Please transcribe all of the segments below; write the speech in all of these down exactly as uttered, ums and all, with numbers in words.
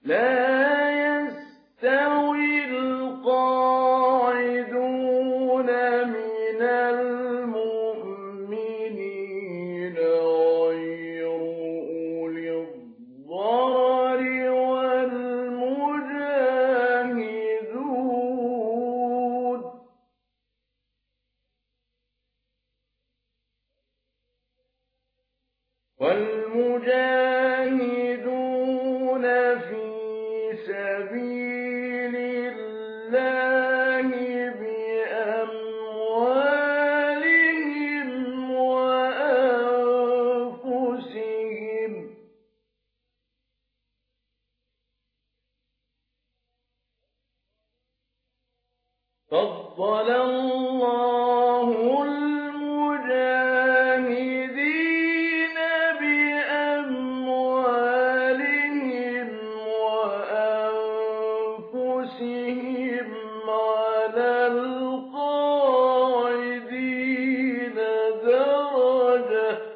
فَضَّلَ اللَّهُ الْمُجَاهِدِينَ بِأَمْوَالِهِمْ وَأَنفُسِهِمْ عَلَى الْقَاعِدِينَ دَرَجَةً ۚ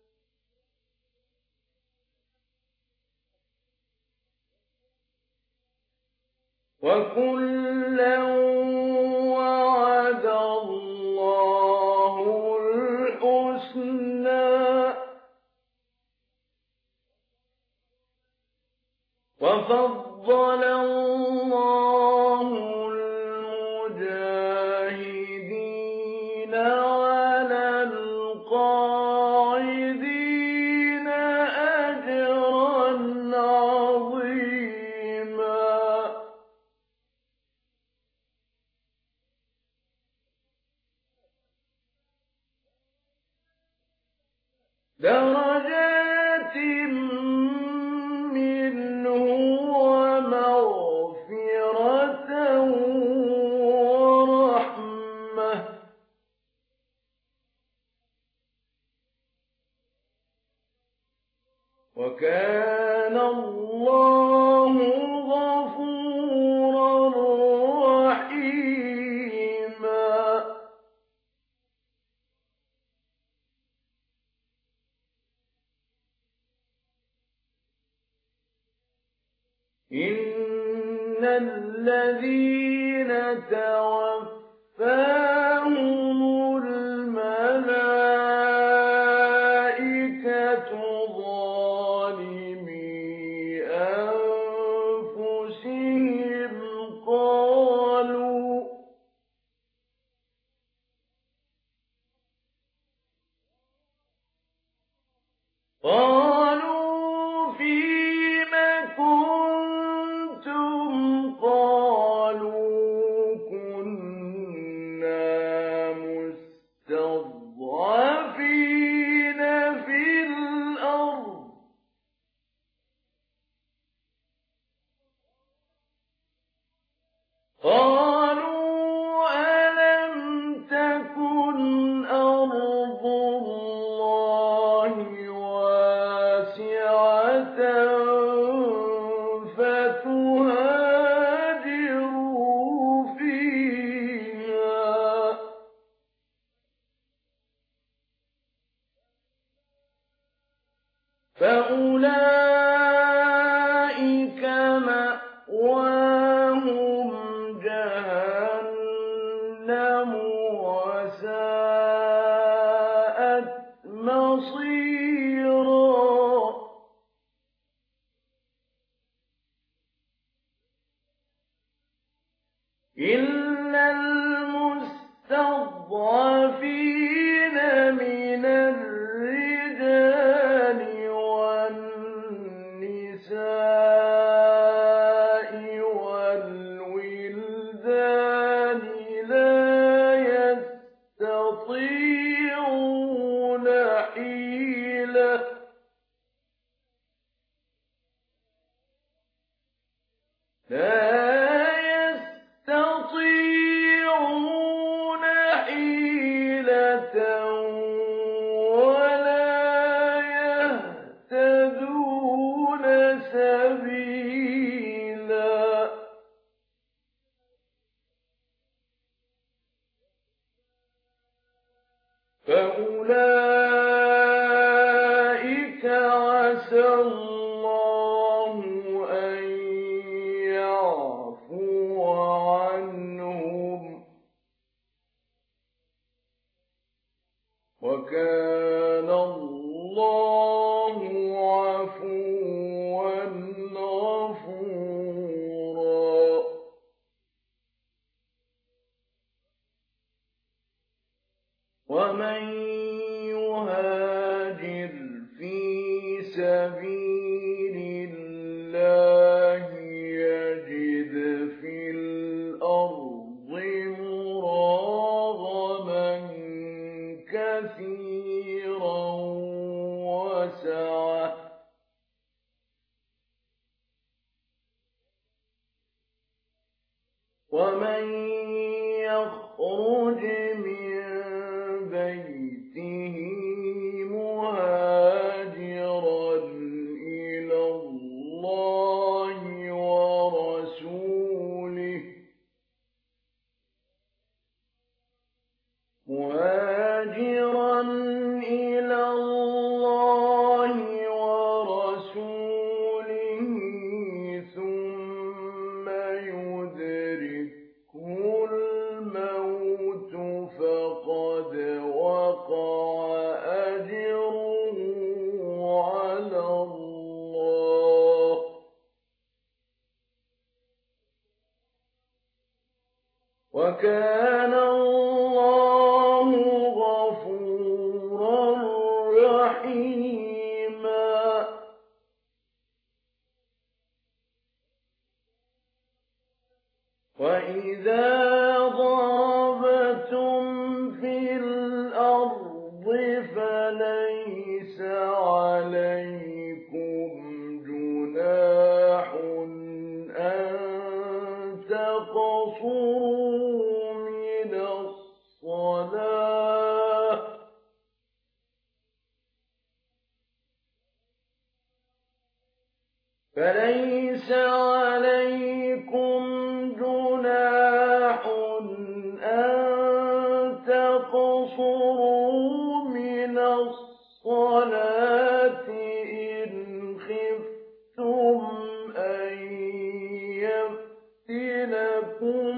وَكُلًّا وَعَدَ اللَّهُ الْحُسْنَىٰ ۚ وَفَضَّلَ اللَّهُ الْمُجَاهِدِينَ عَلَى الْقَاعِدِينَ أَجْرًا عَظِيمًا. دَرَجَاتٍ مِّنْهُ وَمَغْفِرَةً وَرَحْمَةً ۚ وَكَانَ اللَّهُ غَفُورًا رَّحِيمًا. إِنَّ الَّذِينَ تَوَفَّاهُمُ الْمَلَائِكَةُ ظَالِمِي أَنفُسِهِمْ قَالُوا قَالُوا فِيمَ كُنتُمْ ۖ قَالُوا كُنَّا مُسْتَضْعَفِينَ فِي الْأَرْضِ ۚ قَالُوا أَلَمْ تَكُنْ أَرْضُ اللَّهِ وَاسِعَةً فَتُهَاجِرُوا فِيهَا ۚ فَأُولَٰئِكَ مَأْوَاهُمْ جَهَنَّمُ ۖ وَسَاءَتْ مَصِيرًا. إِلَّا الْمُسْتَضْعَفِينَ مِنَ الرِّجَالِ وَالنِّسَاءِ وَالْوِلْدَانِ لَا يَسْتَطِيعُونَ حِيلَةً وَلَا يَهْتَدُونَ سَبِيلًا. فَأُولَٰئِكَ عَسَى اللَّهُ أَن ومن يخرج من بيته مهاجرا إلى الله ورسوله مهاجرا إلى الله ورسوله ثم يدركه الموت فقد وقع أجره على الله وكان الله غفورا رحيما وإذا ضربتم في الأرض فليس عليكم جناح أن تقصروا من الصلاة فليس عليكم جناح أن تقصروا من الصلاة إن خفتم أن يفتنكم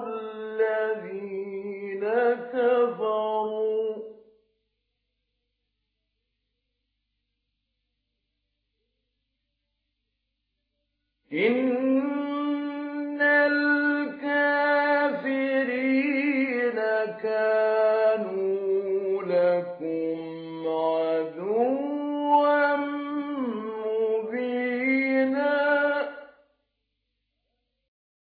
الذين كفروا إن